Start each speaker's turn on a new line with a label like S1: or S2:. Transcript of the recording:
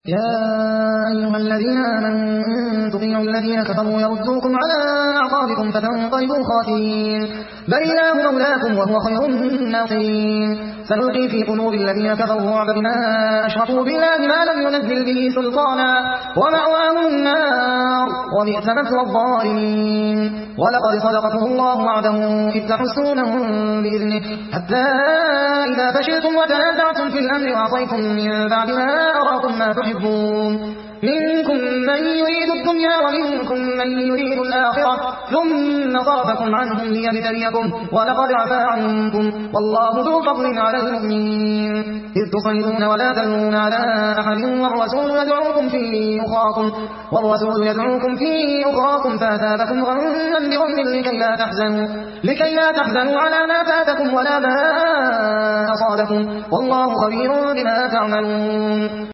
S1: يا أيها الذين آمنوا إن تطيعوا الذين كفروا يردوكم على أعقابكم فتنقلبوا خاسرين بل الله مولاكم وهو خير الناصرين سنلقي في قلوب الذين كفروا الرعب بما أشركوا بالله ما لم ينزل به سلطانا ومأواهم النار وبئس مثوى الظالمين ولقد صدقكم الله وعده إذ تحسونهم بإذنه حتى إذا فشلتم وتنازعتم في الأمر وعصيتم من بعد ما أراكم ما تحبون منكم من يريد الدنيا ومنكم من يريد الآخرة ثم صرفكم عنهم ليبتليكم ولقد عفا عنكم والله ذو فضل على المؤمنين إذ تصيدون ولا تلون على أحد والرسول يدعوكم في أخراكم فأثابكم غما بغم لكي لا تحزنوا على ما فاتكم ولا ما أصابكم والله خبير بما تعملون